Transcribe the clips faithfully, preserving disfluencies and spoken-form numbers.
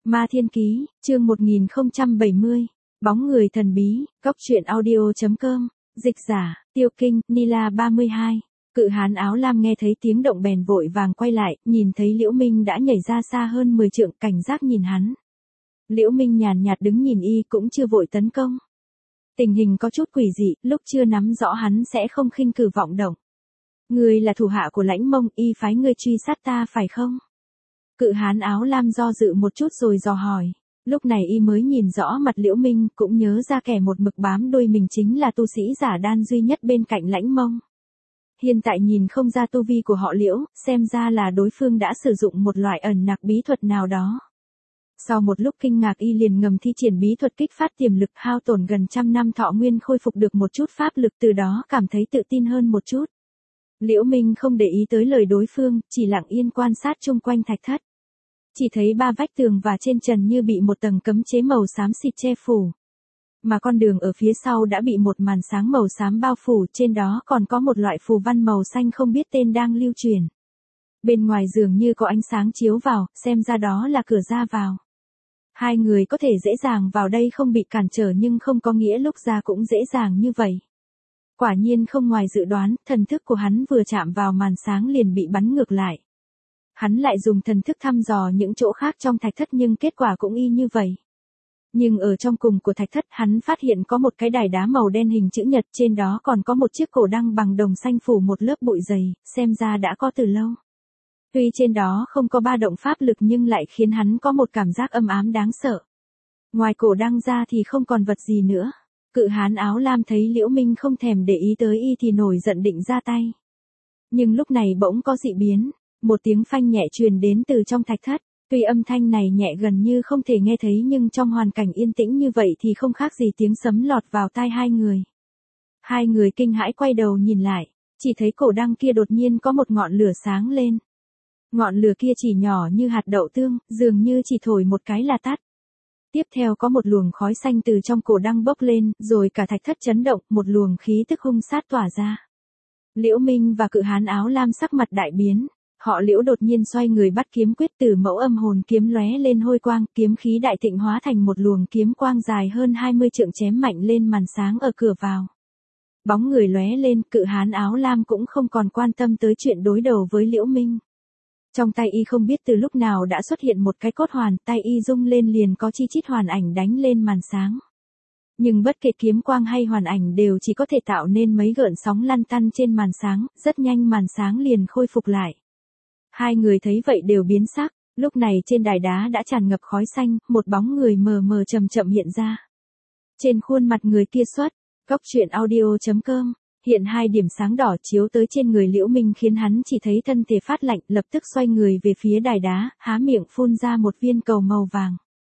Ma Thiên Ký, chương một nghìn không trăm bảy mươi. Bóng người thần bí, góc truyện audio chấm com, dịch giả, Tiêu Kinh, Nila ba mươi hai. Cự hán áo lam nghe thấy tiếng động bèn vội vàng quay lại, nhìn thấy Liễu Minh đã nhảy ra xa hơn mười trượng, cảnh giác nhìn hắn. Liễu Minh nhàn nhạt đứng nhìn y cũng chưa vội tấn công. Tình hình có chút quỷ dị, lúc chưa nắm rõ hắn sẽ không khinh cử vọng động. Ngươi là thủ hạ của Lãnh Mông, y phái ngươi truy sát ta phải không? Cự hán áo lam do dự một chút rồi dò hỏi. Lúc này y mới nhìn rõ mặt Liễu Minh, cũng nhớ ra kẻ một mực bám đuôi mình chính là tu sĩ giả đan duy nhất bên cạnh Lãnh Mông. Hiện tại nhìn không ra tu vi của họ Liễu, xem ra là đối phương đã sử dụng một loại ẩn nặc bí thuật nào đó. Sau một lúc kinh ngạc y liền ngầm thi triển bí thuật kích phát tiềm lực, hao tổn gần trăm năm thọ nguyên khôi phục được một chút pháp lực, từ đó cảm thấy tự tin hơn một chút. Liễu Minh không để ý tới lời đối phương, chỉ lặng yên quan sát chung quanh thạch thất. Chỉ thấy ba vách tường và trên trần như bị một tầng cấm chế màu xám xịt che phủ. Mà con đường ở phía sau đã bị một màn sáng màu xám bao phủ, trên đó còn có một loại phù văn màu xanh không biết tên đang lưu truyền. Bên ngoài dường như có ánh sáng chiếu vào, xem ra đó là cửa ra vào. Hai người có thể dễ dàng vào đây không bị cản trở, nhưng không có nghĩa lúc ra cũng dễ dàng như vậy. Quả nhiên không ngoài dự đoán, thần thức của hắn vừa chạm vào màn sáng liền bị bắn ngược lại. Hắn lại dùng thần thức thăm dò những chỗ khác trong thạch thất nhưng kết quả cũng y như vậy. Nhưng ở trong cùng của thạch thất hắn phát hiện có một cái đài đá màu đen hình chữ nhật, trên đó còn có một chiếc cổ đăng bằng đồng xanh phủ một lớp bụi dày, xem ra đã có từ lâu. Tuy trên đó không có ba động pháp lực nhưng lại khiến hắn có một cảm giác âm ám đáng sợ. Ngoài cổ đăng ra thì không còn vật gì nữa. Cự hán áo lam thấy Liễu Minh không thèm để ý tới y thì nổi giận định ra tay. Nhưng lúc này bỗng có dị biến, một tiếng phanh nhẹ truyền đến từ trong thạch thất. Tuy âm thanh này nhẹ gần như không thể nghe thấy nhưng trong hoàn cảnh yên tĩnh như vậy thì không khác gì tiếng sấm lọt vào tai hai người. Hai người kinh hãi quay đầu nhìn lại, chỉ thấy cổ đăng kia đột nhiên có một ngọn lửa sáng lên. Ngọn lửa kia chỉ nhỏ như hạt đậu tương, dường như chỉ thổi một cái là tắt. Tiếp theo có một luồng khói xanh từ trong cổ đăng bốc lên, rồi cả thạch thất chấn động, một luồng khí tức hung sát tỏa ra. Liễu Minh và cự hán áo lam sắc mặt đại biến, họ Liễu đột nhiên xoay người bắt kiếm quyết, từ mẫu âm hồn kiếm lóe lên hôi quang, kiếm khí đại thịnh hóa thành một luồng kiếm quang dài hơn hai mươi trượng chém mạnh lên màn sáng ở cửa vào. Bóng người lóe lên, cự hán áo lam cũng không còn quan tâm tới chuyện đối đầu với Liễu Minh. Trong tay y không biết từ lúc nào đã xuất hiện một cái cốt hoàn, tay y rung lên liền có chi chít hoàn ảnh đánh lên màn sáng. Nhưng bất kể kiếm quang hay hoàn ảnh đều chỉ có thể tạo nên mấy gợn sóng lăn tăn trên màn sáng, rất nhanh màn sáng liền khôi phục lại. Hai người thấy vậy đều biến sắc, lúc này trên đài đá đã tràn ngập khói xanh, một bóng người mờ mờ chậm chậm hiện ra. Trên khuôn mặt người kia xuất, góc truyện audio chấm com. Hiện hai điểm sáng đỏ chiếu tới trên người Liễu Minh khiến hắn chỉ thấy thân thể phát lạnh, lập tức xoay người về phía đài đá, há miệng phun ra một viên cầu màu vàng.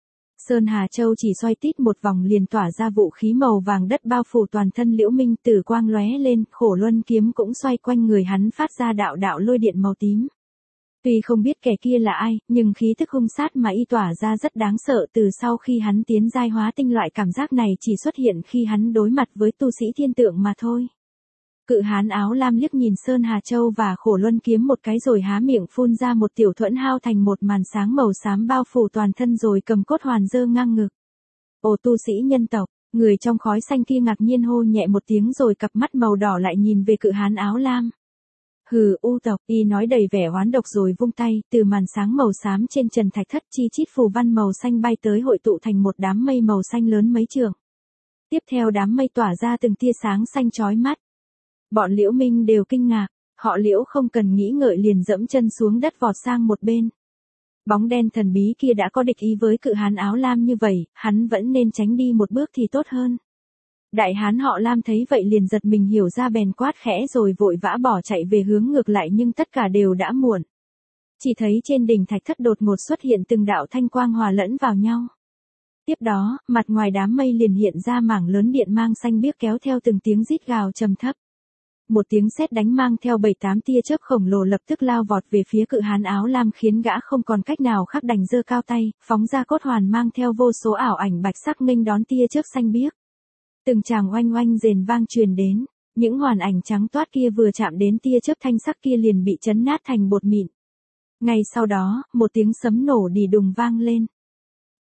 Sơn Hà Châu chỉ xoay tít một vòng liền tỏa ra vũ khí màu vàng đất bao phủ toàn thân Liễu Minh, tử quang lóe lên, Khổ Luân kiếm cũng xoay quanh người hắn phát ra đạo đạo lôi điện màu tím. Tuy không biết kẻ kia là ai, nhưng khí tức hung sát mà y tỏa ra rất đáng sợ, từ sau khi hắn tiến giai hóa tinh loại cảm giác này chỉ xuất hiện khi hắn đối mặt với tu sĩ thiên tượng mà thôi. Cự hán áo lam liếc nhìn Sơn Hà Châu và Khổ Luân kiếm một cái rồi há miệng phun ra một tiểu thuẫn hao thành một màn sáng màu xám bao phủ toàn thân rồi cầm cốt hoàn giơ ngang ngực. Ồ, tu sĩ nhân tộc, người trong khói xanh kia ngạc nhiên hô nhẹ một tiếng rồi cặp mắt màu đỏ lại nhìn về cự hán áo lam. Hừ, u tộc, y nói đầy vẻ oán độc rồi vung tay, từ màn sáng màu xám trên trần thạch thất chi chít phù văn màu xanh bay tới hội tụ thành một đám mây màu xanh lớn mấy trượng. Tiếp theo đám mây tỏa ra từng tia sáng xanh chói mắt. Bọn Liễu Minh đều kinh ngạc, họ Liễu không cần nghĩ ngợi liền dẫm chân xuống đất vọt sang một bên. Bóng đen thần bí kia đã có địch ý với cự hán áo lam như vậy, hắn vẫn nên tránh đi một bước thì tốt hơn. Đại hán họ Lam thấy vậy liền giật mình hiểu ra bèn quát khẽ rồi vội vã bỏ chạy về hướng ngược lại nhưng tất cả đều đã muộn. Chỉ thấy trên đỉnh thạch thất đột ngột xuất hiện từng đạo thanh quang hòa lẫn vào nhau. Tiếp đó, mặt ngoài đám mây liền hiện ra mảng lớn điện mang xanh biếc kéo theo từng tiếng rít gào trầm thấp. Một tiếng sét đánh mang theo bảy tám tia chớp khổng lồ lập tức lao vọt về phía cự hán áo lam khiến gã không còn cách nào khác đành giơ cao tay, phóng ra cốt hoàn mang theo vô số ảo ảnh bạch sắc nghênh đón tia chớp xanh biếc. Từng tràng oanh oanh rền vang truyền đến, những hoàn ảnh trắng toát kia vừa chạm đến tia chớp thanh sắc kia liền bị chấn nát thành bột mịn. Ngay sau đó, một tiếng sấm nổ đì đùng vang lên.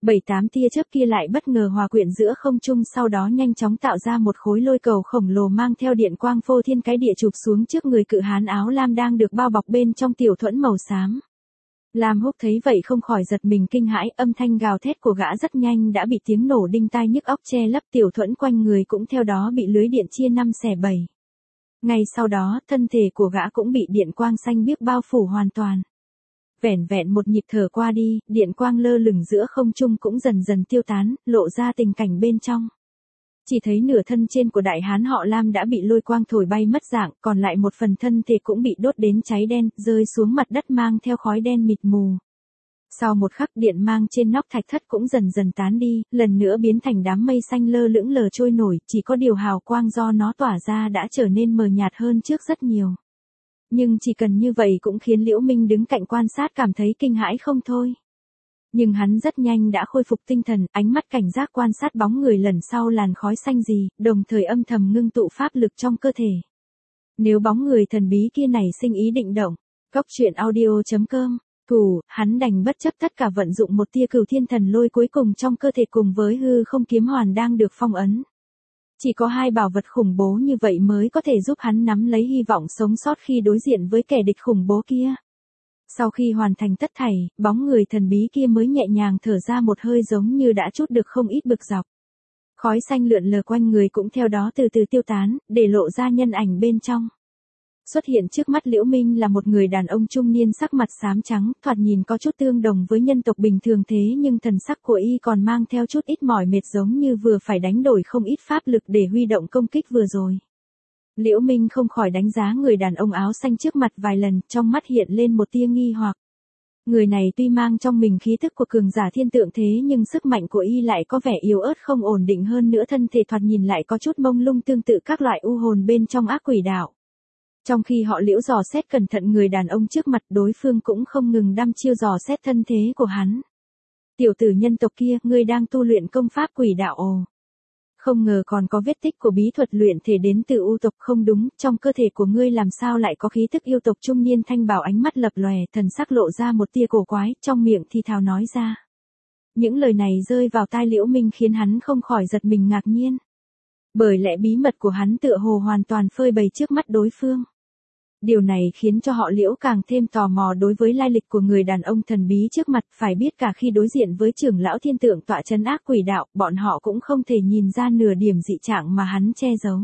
Bảy tám tia chớp kia lại bất ngờ hòa quyện giữa không trung, sau đó nhanh chóng tạo ra một khối lôi cầu khổng lồ mang theo điện quang phô thiên cái địa chụp xuống trước người cự hán áo lam đang được bao bọc bên trong tiểu thuẫn màu xám. Lam Húc thấy vậy không khỏi giật mình kinh hãi, âm thanh gào thét của gã rất nhanh đã bị tiếng nổ đinh tai nhức óc che lấp, tiểu thuẫn quanh người cũng theo đó bị lưới điện chia năm xẻ bảy. Ngay sau đó, thân thể của gã cũng bị điện quang xanh biếc bao phủ hoàn toàn. Vẻn vẹn một nhịp thở qua đi, điện quang lơ lửng giữa không trung cũng dần dần tiêu tán, lộ ra tình cảnh bên trong. Chỉ thấy nửa thân trên của đại hán họ Lam đã bị lôi quang thổi bay mất dạng, còn lại một phần thân thể cũng bị đốt đến cháy đen, rơi xuống mặt đất mang theo khói đen mịt mù. Sau một khắc, điện mang trên nóc thạch thất cũng dần dần tán đi, lần nữa biến thành đám mây xanh lơ lững lờ trôi nổi, chỉ có điều hào quang do nó tỏa ra đã trở nên mờ nhạt hơn trước rất nhiều. Nhưng chỉ cần như vậy cũng khiến Liễu Minh đứng cạnh quan sát cảm thấy kinh hãi không thôi. Nhưng hắn rất nhanh đã khôi phục tinh thần, ánh mắt cảnh giác quan sát bóng người lần sau làn khói xanh gì, đồng thời âm thầm ngưng tụ pháp lực trong cơ thể. Nếu bóng người thần bí kia này sinh ý định động, Cốc truyện audio chấm com, thủ, hắn đành bất chấp tất cả vận dụng một tia cửu thiên thần lôi cuối cùng trong cơ thể cùng với hư không kiếm hoàn đang được phong ấn. Chỉ có hai bảo vật khủng bố như vậy mới có thể giúp hắn nắm lấy hy vọng sống sót khi đối diện với kẻ địch khủng bố kia. Sau khi hoàn thành tất thảy, bóng người thần bí kia mới nhẹ nhàng thở ra một hơi giống như đã trút được không ít bực dọc. Khói xanh lượn lờ quanh người cũng theo đó từ từ tiêu tán, để lộ ra nhân ảnh bên trong. Xuất hiện trước mắt Liễu Minh là một người đàn ông trung niên sắc mặt xám trắng, thoạt nhìn có chút tương đồng với nhân tộc bình thường thế nhưng thần sắc của y còn mang theo chút ít mỏi mệt giống như vừa phải đánh đổi không ít pháp lực để huy động công kích vừa rồi. Liễu Minh không khỏi đánh giá người đàn ông áo xanh trước mặt vài lần, trong mắt hiện lên một tia nghi hoặc. Người này tuy mang trong mình khí tức của cường giả thiên tượng thế nhưng sức mạnh của y lại có vẻ yếu ớt không ổn định, hơn nữa thân thể thoạt nhìn lại có chút mông lung tương tự các loại u hồn bên trong ác quỷ đạo. Trong khi họ Liễu dò xét cẩn thận người đàn ông trước mặt, đối phương cũng không ngừng đăm chiêu dò xét thân thế của hắn. Tiểu tử nhân tộc kia, ngươi đang tu luyện công pháp quỷ đạo ồ. Không ngờ còn có vết tích của bí thuật luyện thể đến từ u tộc, không đúng, trong cơ thể của ngươi làm sao lại có khí tức yêu tộc? Trung niên thanh bảo ánh mắt lập lòe, thần sắc lộ ra một tia cổ quái, trong miệng thì thào nói ra. Những lời này rơi vào tai Liễu Minh khiến hắn không khỏi giật mình ngạc nhiên. Bởi lẽ bí mật của hắn tựa hồ hoàn toàn phơi bày trước mắt đối phương. Điều này khiến cho họ Liễu càng thêm tò mò đối với lai lịch của người đàn ông thần bí trước mặt, phải biết cả khi đối diện với trưởng lão thiên tượng tọa trấn ác quỷ đạo, bọn họ cũng không thể nhìn ra nửa điểm dị trạng mà hắn che giấu.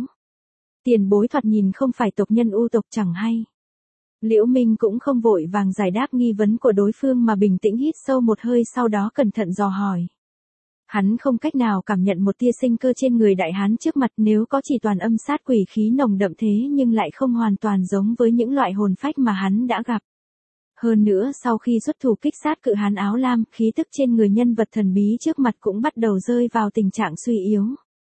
Tiền bối thoạt nhìn không phải tộc nhân u tộc chẳng hay. Liễu Minh cũng không vội vàng giải đáp nghi vấn của đối phương mà bình tĩnh hít sâu một hơi, sau đó cẩn thận dò hỏi. Hắn không cách nào cảm nhận một tia sinh cơ trên người đại hán trước mặt, nếu có chỉ toàn âm sát quỷ khí nồng đậm thế nhưng lại không hoàn toàn giống với những loại hồn phách mà hắn đã gặp. Hơn nữa sau khi xuất thủ kích sát cự hán áo lam, khí tức trên người nhân vật thần bí trước mặt cũng bắt đầu rơi vào tình trạng suy yếu.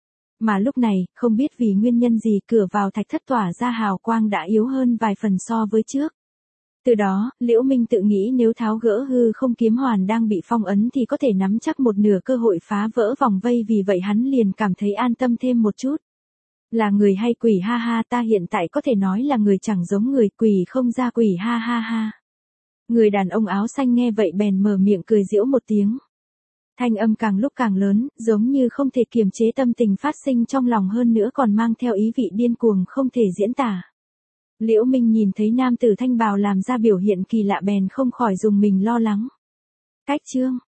Mà lúc này, không biết vì nguyên nhân gì cửa vào thạch thất tỏa ra hào quang đã yếu hơn vài phần so với trước. Từ đó, Liễu Minh tự nghĩ nếu tháo gỡ hư không kiếm hoàn đang bị phong ấn thì có thể nắm chắc một nửa cơ hội phá vỡ vòng vây, vì vậy hắn liền cảm thấy an tâm thêm một chút. Là người hay quỷ ha ha, ta hiện tại có thể nói là người chẳng giống người, quỷ không ra quỷ ha ha ha. Người đàn ông áo xanh nghe vậy bèn mở miệng cười giễu một tiếng. Thanh âm càng lúc càng lớn, giống như không thể kiềm chế tâm tình phát sinh trong lòng, hơn nữa còn mang theo ý vị điên cuồng không thể diễn tả. Liễu Minh nhìn thấy nam tử thanh bào làm ra biểu hiện kỳ lạ bèn không khỏi dùng mình lo lắng. Cách chương